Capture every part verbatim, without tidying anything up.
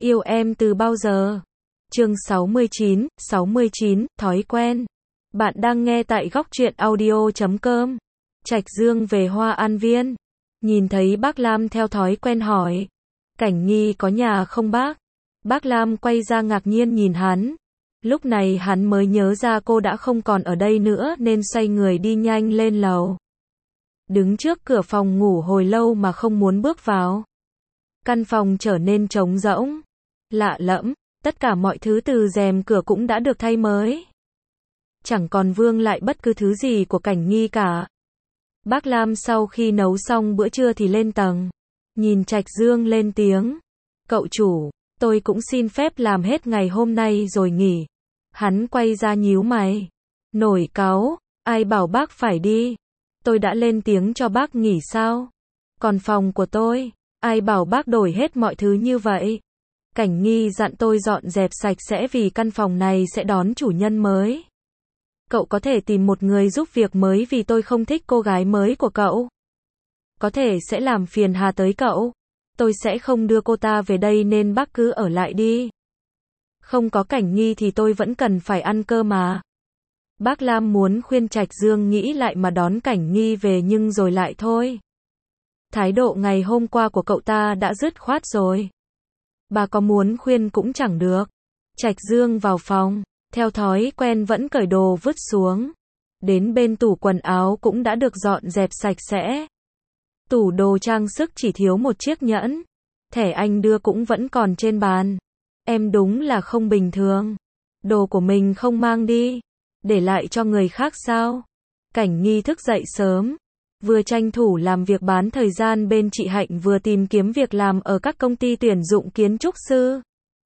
Yêu em từ bao giờ? Chương sáu mươi chín, sáu mươi chín, thói quen. Bạn đang nghe tại góc truyện audio chấm com. Trạch Dương về Hoa An Viên. Nhìn thấy bác Lam theo thói quen hỏi. Cảnh Nghi có nhà không bác? Bác Lam quay ra ngạc nhiên nhìn hắn. Lúc này hắn mới nhớ ra cô đã không còn ở đây nữa nên xoay người đi nhanh lên lầu. Đứng trước cửa phòng ngủ hồi lâu mà không muốn bước vào. Căn phòng trở nên trống rỗng. Lạ lẫm, tất cả mọi thứ từ rèm cửa cũng đã được thay mới. Chẳng còn vương lại bất cứ thứ gì của Cảnh Nghi cả. Bác Lam sau khi nấu xong bữa trưa thì lên tầng. Nhìn Trạch Dương lên tiếng. Cậu chủ, tôi cũng xin phép làm hết ngày hôm nay rồi nghỉ. Hắn quay ra nhíu mày. Nổi cáu, ai bảo bác phải đi? Tôi đã lên tiếng cho bác nghỉ sao? Còn phòng của tôi, ai bảo bác đổi hết mọi thứ như vậy? Cảnh Nghi dặn tôi dọn dẹp sạch sẽ vì căn phòng này sẽ đón chủ nhân mới. Cậu có thể tìm một người giúp việc mới vì tôi không thích cô gái mới của cậu. Có thể sẽ làm phiền hà tới cậu. Tôi sẽ không đưa cô ta về đây nên bác cứ ở lại đi. Không có Cảnh Nghi thì tôi vẫn cần phải ăn cơ mà. Bác Lam muốn khuyên Trạch Dương nghĩ lại mà đón Cảnh Nghi về nhưng rồi lại thôi. Thái độ ngày hôm qua của cậu ta đã dứt khoát rồi. Bà có muốn khuyên cũng chẳng được. Trạch Dương vào phòng, theo thói quen vẫn cởi đồ vứt xuống. Đến bên tủ quần áo cũng đã được dọn dẹp sạch sẽ. Tủ đồ trang sức chỉ thiếu một chiếc nhẫn. Thẻ anh đưa cũng vẫn còn trên bàn. Em đúng là không bình thường. Đồ của mình không mang đi. Để lại cho người khác sao? Cảnh Nghi thức dậy sớm. Vừa tranh thủ làm việc bán thời gian bên chị Hạnh vừa tìm kiếm việc làm ở các công ty tuyển dụng kiến trúc sư.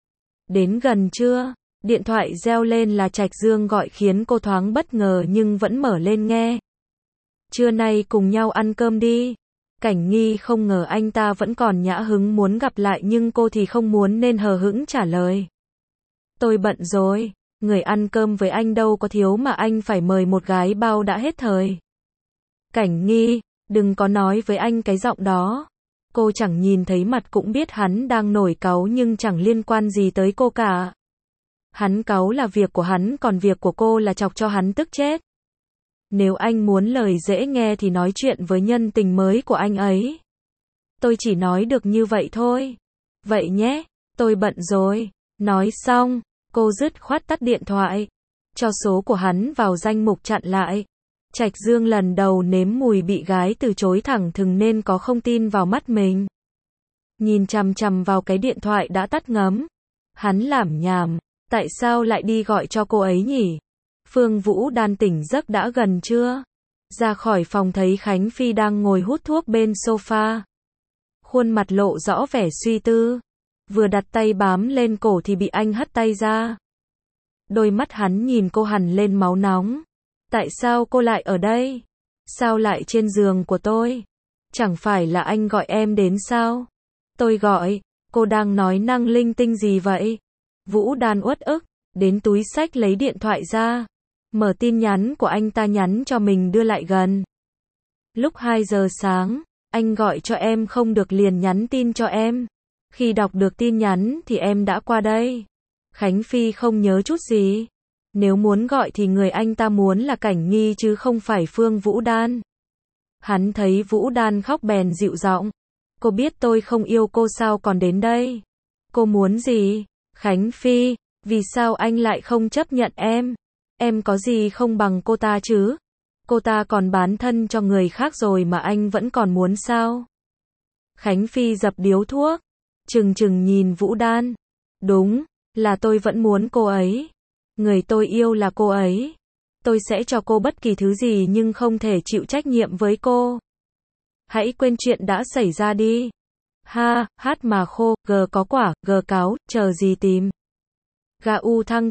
Đến gần trưa, điện thoại reo lên là Trạch Dương gọi khiến cô thoáng bất ngờ nhưng vẫn mở lên nghe. Trưa nay cùng nhau ăn cơm đi. Cảnh Nghi không ngờ anh ta vẫn còn nhã hứng muốn gặp lại nhưng cô thì không muốn nên hờ hững trả lời. Tôi bận rồi, người ăn cơm với anh đâu có thiếu mà anh phải mời một gái bao đã hết thời. Cảnh Nghi, đừng có nói với anh cái giọng đó. Cô chẳng nhìn thấy mặt cũng biết hắn đang nổi cáu nhưng chẳng liên quan gì tới cô cả. Hắn cáu là việc của hắn còn việc của cô là chọc cho hắn tức chết. Nếu anh muốn lời dễ nghe thì nói chuyện với nhân tình mới của anh ấy. Tôi chỉ nói được như vậy thôi. Vậy nhé, tôi bận rồi. Nói xong, cô dứt khoát tắt điện thoại. Cho số của hắn vào danh mục chặn lại. Trạch Dương lần đầu nếm mùi bị gái từ chối thẳng thừng nên có không tin vào mắt mình. Nhìn chằm chằm vào cái điện thoại đã tắt ngấm. Hắn lảm nhảm, tại sao lại đi gọi cho cô ấy nhỉ? Phương Vũ Đan tỉnh giấc đã gần chưa? Ra khỏi phòng thấy Khánh Phi đang ngồi hút thuốc bên sofa. Khuôn mặt lộ rõ vẻ suy tư. Vừa đặt tay bám lên cổ thì bị anh hất tay ra. Đôi mắt hắn nhìn cô hằn lên máu nóng. Tại sao cô lại ở đây? Sao lại trên giường của tôi? Chẳng phải là anh gọi em đến sao? Tôi gọi, cô đang nói năng linh tinh gì vậy? Vũ Đan uất ức, đến túi xách lấy điện thoại ra. Mở tin nhắn của anh ta nhắn cho mình đưa lại gần. Lúc hai giờ sáng, anh gọi cho em không được liền nhắn tin cho em. Khi đọc được tin nhắn thì em đã qua đây. Khánh Phi không nhớ chút gì. Nếu muốn gọi thì người anh ta muốn là Cảnh Nghi chứ không phải Phương Vũ Đan. Hắn thấy Vũ Đan khóc bèn dịu giọng. Cô biết tôi không yêu cô sao còn đến đây? Cô muốn gì? Khánh Phi, vì sao anh lại không chấp nhận em? Em có gì không bằng cô ta chứ? Cô ta còn bán thân cho người khác rồi mà anh vẫn còn muốn sao? Khánh Phi dập điếu thuốc. Trừng trừng nhìn Vũ Đan. Đúng, là tôi vẫn muốn cô ấy. Người tôi yêu là cô ấy. Tôi sẽ cho cô bất kỳ thứ gì nhưng không thể chịu trách nhiệm với cô. Hãy quên chuyện đã xảy ra đi. Ha, hát mà khô, g có quả, g cáo, chờ gì tìm. Ga u thăng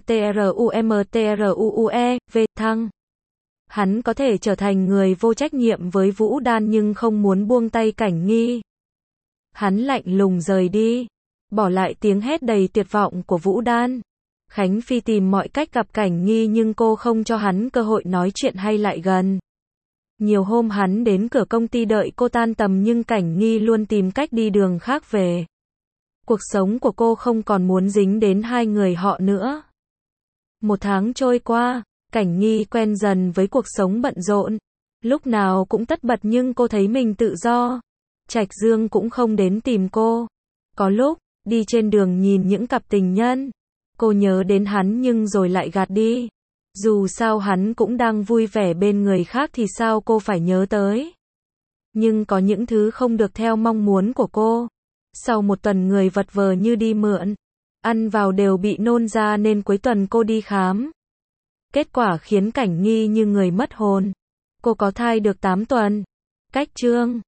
trumtruue, v thăng. Hắn có thể trở thành người vô trách nhiệm với Vũ Đan nhưng không muốn buông tay Cảnh Nghi. Hắn lạnh lùng rời đi. Bỏ lại tiếng hét đầy tuyệt vọng của Vũ Đan. Khánh Phi tìm mọi cách gặp Cảnh Nghi nhưng cô không cho hắn cơ hội nói chuyện hay lại gần. Nhiều hôm hắn đến cửa công ty đợi cô tan tầm nhưng Cảnh Nghi luôn tìm cách đi đường khác về. Cuộc sống của cô không còn muốn dính đến hai người họ nữa. Một tháng trôi qua, Cảnh Nghi quen dần với cuộc sống bận rộn. Lúc nào cũng tất bật nhưng cô thấy mình tự do. Trạch Dương cũng không đến tìm cô. Có lúc, đi trên đường nhìn những cặp tình nhân, cô nhớ đến hắn nhưng rồi lại gạt đi. Dù sao hắn cũng đang vui vẻ bên người khác thì sao cô phải nhớ tới. Nhưng có những thứ không được theo mong muốn của cô. Sau một tuần người vật vờ như đi mượn, ăn vào đều bị nôn ra nên cuối tuần cô đi khám. Kết quả khiến Cảnh Nghi như người mất hồn. Cô có thai được tám tuần. Cách chương